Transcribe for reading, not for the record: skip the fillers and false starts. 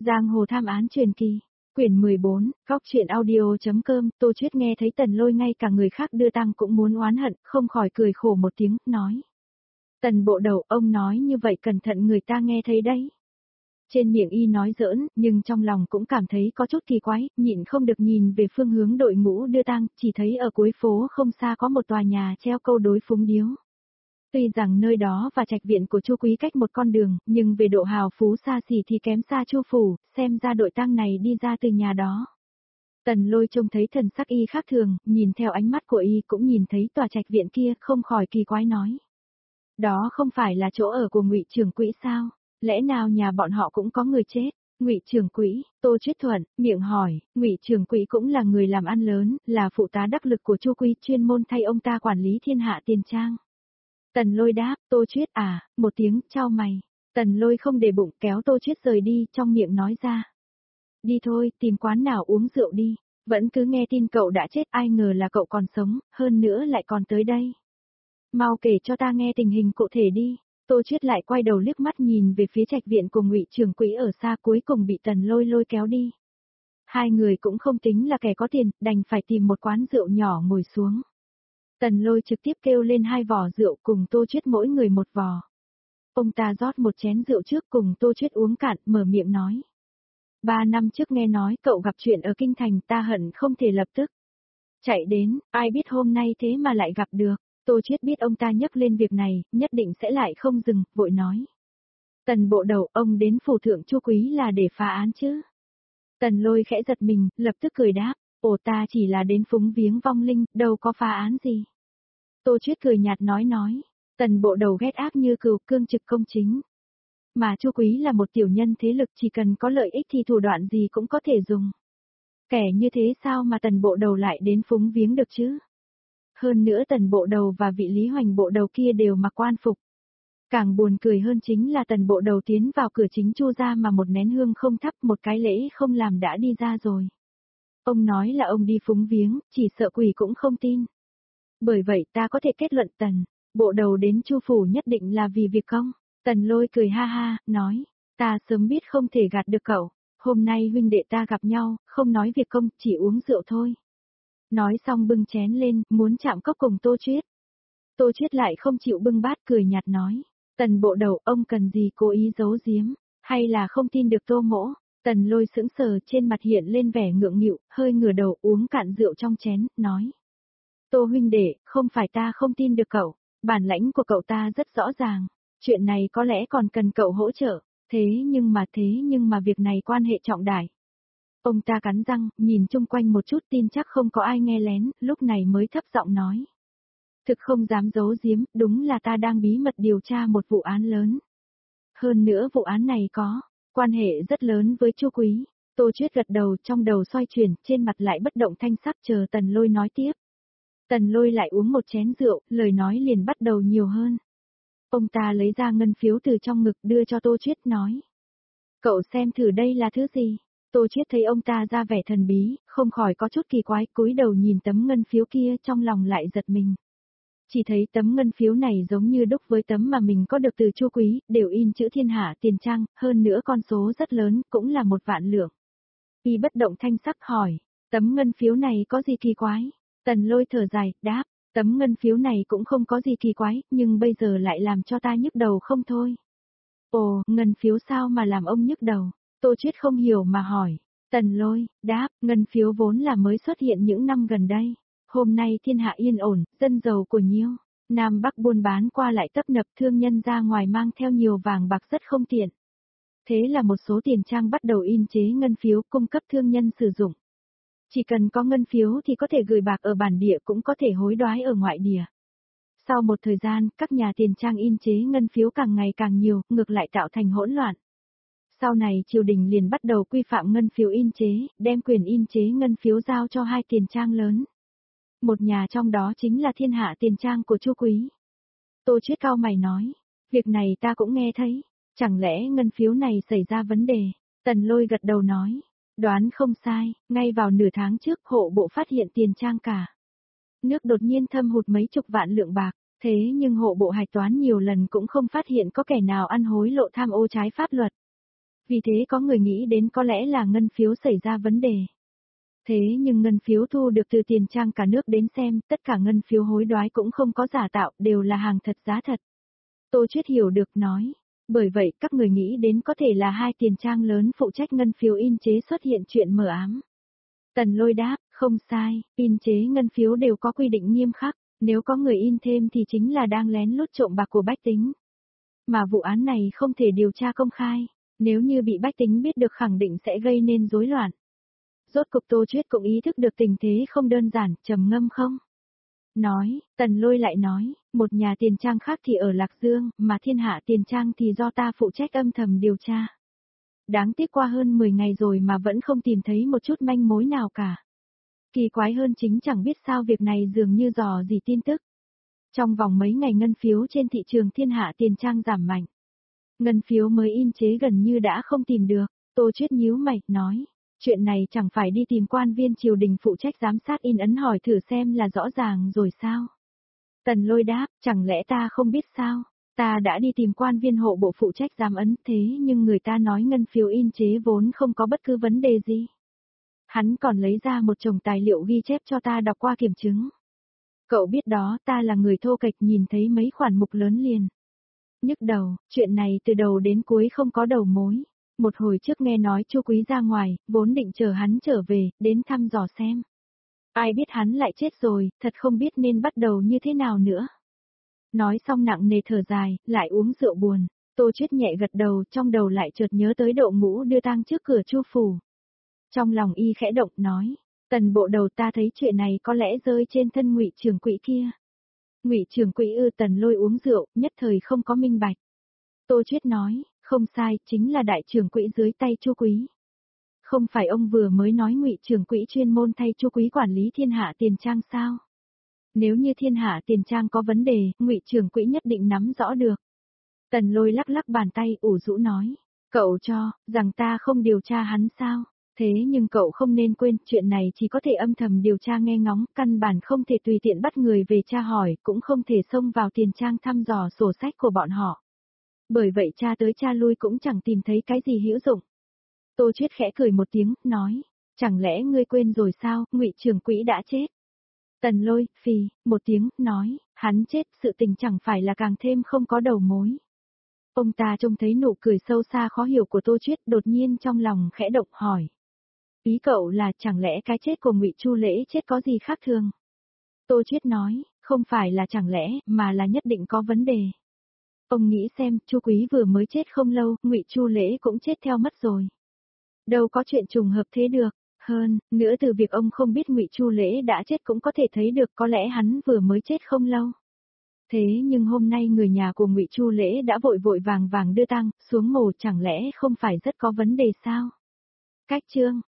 Giang hồ tham án truyền kỳ, quyển 14, góc truyện audio.com, Tô Chuyết nghe thấy Tần Lôi ngay cả người khác đưa tăng cũng muốn oán hận, không khỏi cười khổ một tiếng, nói. Tần bộ đầu, ông nói như vậy cẩn thận người ta nghe thấy đấy. Trên miệng y nói giỡn, nhưng trong lòng cũng cảm thấy có chút kỳ quái, nhịn không được nhìn về phương hướng đội ngũ đưa tang, chỉ thấy ở cuối phố không xa có một tòa nhà treo câu đối phúng điếu. Tuy rằng nơi đó và trạch viện của Chu Quý cách một con đường, nhưng về độ hào phú xa xỉ thì kém xa Chu phủ, xem ra đội tang này đi ra từ nhà đó. Tần Lôi trông thấy thần sắc y khác thường, nhìn theo ánh mắt của y cũng nhìn thấy tòa trạch viện kia, không khỏi kỳ quái nói. Đó không phải là chỗ ở của Ngụy trưởng quỹ sao? Lẽ nào nhà bọn họ cũng có người chết? Ngụy trưởng quỹ, Tô Chuyết thuận, miệng hỏi, Ngụy trưởng quỹ cũng là người làm ăn lớn, là phụ tá đắc lực của Chu Quý, chuyên môn thay ông ta quản lý thiên hạ tiền trang. Tần Lôi đáp, Tô Chuyết à, một tiếng, chau mày. Tần Lôi không để bụng, kéo Tô Chuyết rời đi, trong miệng nói ra. Đi thôi, tìm quán nào uống rượu đi, vẫn cứ nghe tin cậu đã chết, ai ngờ là cậu còn sống, hơn nữa lại còn tới đây. Mau kể cho ta nghe tình hình cụ thể đi. Tô Chuyết lại quay đầu liếc mắt nhìn về phía trạch viện của Ngụy trưởng quỹ ở xa, cuối cùng bị Tần Lôi lôi kéo đi. Hai người cũng không tính là kẻ có tiền, đành phải tìm một quán rượu nhỏ ngồi xuống. Tần Lôi trực tiếp kêu lên 2 vò rượu, cùng Tô Chuyết mỗi người 1 vò. Ông ta rót một chén rượu trước, cùng Tô Chuyết uống cạn, mở miệng nói. 3 năm trước nghe nói cậu gặp chuyện ở Kinh Thành, ta hận không thể lập tức chạy đến, ai biết hôm nay thế mà lại gặp được. Tô Chuyết biết ông ta nhắc lên việc này, nhất định sẽ lại không dừng, vội nói. Tần bộ đầu, ông đến phủ thượng Chu Quý là để phá án chứ? Tần Lôi khẽ giật mình, lập tức cười đáp, ồ, ta chỉ là đến phúng viếng vong linh, đâu có phá án gì. Tô Chuyết cười nhạt nói, Tần bộ đầu ghét ác như cừu, cương trực công chính. Mà Chu Quý là một tiểu nhân thế lực, chỉ cần có lợi ích thì thủ đoạn gì cũng có thể dùng. Kẻ như thế sao mà Tần bộ đầu lại đến phúng viếng được chứ? Hơn nữa Tần bộ đầu và vị Lý Hoành bộ đầu kia đều mặc quan phục. Càng buồn cười hơn chính là Tần bộ đầu tiến vào cửa chính Chu gia mà một nén hương không thắp, một cái lễ không làm đã đi ra rồi. Ông nói là ông đi phúng viếng, chỉ sợ quỷ cũng không tin. Bởi vậy ta có thể kết luận Tần bộ đầu đến Chu phủ nhất định là vì việc công. Tần Lôi cười ha ha, nói, ta sớm biết không thể gạt được cậu, hôm nay huynh đệ ta gặp nhau, không nói việc công, chỉ uống rượu thôi. Nói xong bưng chén lên, muốn chạm cốc cùng Tô Chuyết. Tô Chuyết lại không chịu bưng bát, cười nhạt nói, Tần bộ đầu, ông cần gì cố ý giấu giếm, hay là không tin được Tô mỗ? Tần Lôi sững sờ, trên mặt hiện lên vẻ ngượng nghịu, hơi ngửa đầu uống cạn rượu trong chén, nói. Tô huynh đệ, không phải ta không tin được cậu, bản lãnh của cậu ta rất rõ ràng, chuyện này có lẽ còn cần cậu hỗ trợ, thế nhưng mà việc này quan hệ trọng đại. Ông ta cắn răng, nhìn chung quanh một chút, tin chắc không có ai nghe lén, lúc này mới thấp giọng nói. Thực không dám giấu giếm, đúng là ta đang bí mật điều tra một vụ án lớn. Hơn nữa vụ án này có quan hệ rất lớn với Chu Quý. Tô Chuyết gật đầu, trong đầu xoay chuyển, trên mặt lại bất động thanh sắc, chờ Tần Lôi nói tiếp. Tần Lôi lại uống một chén rượu, lời nói liền bắt đầu nhiều hơn. Ông ta lấy ra ngân phiếu từ trong ngực đưa cho Tô Chuyết, nói. Cậu xem thử đây là thứ gì? Tô Chuyết thấy ông ta ra vẻ thần bí, không khỏi có chút kỳ quái, cúi đầu nhìn tấm ngân phiếu kia, trong lòng lại giật mình. Chỉ thấy tấm ngân phiếu này giống như đúc với tấm mà mình có được từ Chu Quý, đều in chữ thiên hạ tiền trang, hơn nữa con số rất lớn, cũng là 1 vạn lượng. Y bất động thanh sắc hỏi, tấm ngân phiếu này có gì kỳ quái? Tần Lôi thở dài, đáp, tấm ngân phiếu này cũng không có gì kỳ quái, nhưng bây giờ lại làm cho ta nhức đầu không thôi. Ồ, ngân phiếu sao mà làm ông nhức đầu? Tô Chuyết không hiểu mà hỏi. Tần Lôi, đáp, ngân phiếu vốn là mới xuất hiện những năm gần đây. Hôm nay thiên hạ yên ổn, dân giàu của nhiêu. Nam Bắc buôn bán qua lại tấp nập, thương nhân ra ngoài mang theo nhiều vàng bạc rất không tiện. Thế là một số tiền trang bắt đầu in chế ngân phiếu cung cấp thương nhân sử dụng. Chỉ cần có ngân phiếu thì có thể gửi bạc ở bản địa, cũng có thể hối đoái ở ngoại địa. Sau một thời gian, các nhà tiền trang in chế ngân phiếu càng ngày càng nhiều, ngược lại tạo thành hỗn loạn. Sau này triều đình liền bắt đầu quy phạm ngân phiếu in chế, đem quyền in chế ngân phiếu giao cho 2 tiền trang lớn. Một nhà trong đó chính là thiên hạ tiền trang của Chu Quý. Tô Chuyết cau mày nói, việc này ta cũng nghe thấy, chẳng lẽ ngân phiếu này xảy ra vấn đề? Tần Lôi gật đầu nói, đoán không sai, ngay vào nửa tháng trước hộ bộ phát hiện tiền trang cả nước đột nhiên thâm hụt mấy chục vạn lượng bạc, thế nhưng hộ bộ hạch toán nhiều lần cũng không phát hiện có kẻ nào ăn hối lộ tham ô trái pháp luật. Vì thế có người nghĩ đến có lẽ là ngân phiếu xảy ra vấn đề. Thế nhưng ngân phiếu thu được từ tiền trang cả nước đến xem, tất cả ngân phiếu hối đoái cũng không có giả tạo, đều là hàng thật giá thật. Tô Chuyết hiểu được nói. Bởi vậy các người nghĩ đến có thể là hai tiền trang lớn phụ trách ngân phiếu in chế xuất hiện chuyện mờ ám. Tần Lôi đáp, không sai, in chế ngân phiếu đều có quy định nghiêm khắc, nếu có người in thêm thì chính là đang lén lút trộm bạc của bách tính. Mà vụ án này không thể điều tra công khai, nếu như bị bách tính biết được khẳng định sẽ gây nên rối loạn. Rốt cục Tô Chuyết cũng ý thức được tình thế không đơn giản, trầm ngâm không. Nói, Tần Lôi lại nói, một nhà tiền trang khác thì ở Lạc Dương, mà thiên hạ tiền trang thì do ta phụ trách âm thầm điều tra. Đáng tiếc qua hơn 10 ngày rồi mà vẫn không tìm thấy một chút manh mối nào cả. Kỳ quái hơn chính chẳng biết sao việc này dường như dò gì tin tức. Trong vòng mấy ngày ngân phiếu trên thị trường thiên hạ tiền trang giảm mạnh. Ngân phiếu mới in chế gần như đã không tìm được, Tô Chuyết nhíu mày, nói. Chuyện này chẳng phải đi tìm quan viên triều đình phụ trách giám sát in ấn hỏi thử xem là rõ ràng rồi sao? Tần Lôi đáp, chẳng lẽ ta không biết sao? Ta đã đi tìm quan viên hộ bộ phụ trách giám ấn thế nhưng người ta nói ngân phiếu in chế vốn không có bất cứ vấn đề gì. Hắn còn lấy ra một chồng tài liệu ghi chép cho ta đọc qua kiểm chứng. Cậu biết đó, ta là người thô kệch nhìn thấy mấy khoản mục lớn liền. Nhức đầu, chuyện này từ đầu đến cuối không có đầu mối. Một hồi trước nghe nói Chu Quý ra ngoài, vốn định chờ hắn trở về, đến thăm dò xem. Ai biết hắn lại chết rồi, thật không biết nên bắt đầu như thế nào nữa. Nói xong nặng nề thở dài, lại uống rượu buồn. Tô Chuyết nhẹ gật đầu, trong đầu lại chợt nhớ tới Độ Ngũ đưa tang trước cửa Chu phủ. Trong lòng y khẽ động, nói, Tần bộ đầu, ta thấy chuyện này có lẽ rơi trên thân Ngụy trưởng quỹ kia. Ngụy trưởng quỹ ư? Tần Lôi uống rượu, nhất thời không có minh bạch. Tô Chuyết nói, không sai, chính là đại trưởng quỹ dưới tay Chu Quý. Không phải ông vừa mới nói Ngụy trưởng quỹ chuyên môn thay Chu Quý quản lý thiên hạ tiền trang sao? Nếu như thiên hạ tiền trang có vấn đề, Ngụy trưởng quỹ nhất định nắm rõ được. Tần Lôi lắc lắc bàn tay, ủ rũ nói, cậu cho rằng ta không điều tra hắn sao? Thế nhưng cậu không nên quên, chuyện này chỉ có thể âm thầm điều tra nghe ngóng, căn bản không thể tùy tiện bắt người về tra hỏi, cũng không thể xông vào tiền trang thăm dò sổ sách của bọn họ. Bởi vậy tra tới tra lui cũng chẳng tìm thấy cái gì hữu dụng. Tô Chuyết khẽ cười một tiếng, nói, chẳng lẽ ngươi quên rồi sao, Ngụy trưởng quỹ đã chết. Tần Lôi, phì, một tiếng, nói, hắn chết, sự tình chẳng phải là càng thêm không có đầu mối. Ông ta trông thấy nụ cười sâu xa khó hiểu của Tô Chuyết, đột nhiên trong lòng khẽ động hỏi. Ý cậu là chẳng lẽ cái chết của Ngụy Chu Lễ chết có gì khác thường? Tô Chuyết nói, không phải là chẳng lẽ, mà là nhất định có vấn đề. Ông nghĩ xem, Chu Quý vừa mới chết không lâu, Ngụy Chu Lễ cũng chết theo mất rồi. Đâu có chuyện trùng hợp thế được. Hơn nữa từ việc ông không biết Ngụy Chu Lễ đã chết cũng có thể thấy được có lẽ hắn vừa mới chết không lâu. Thế nhưng hôm nay người nhà của Ngụy Chu Lễ đã vội vội vàng vàng đưa tang xuống mồ, chẳng lẽ không phải rất có vấn đề sao? Cách chương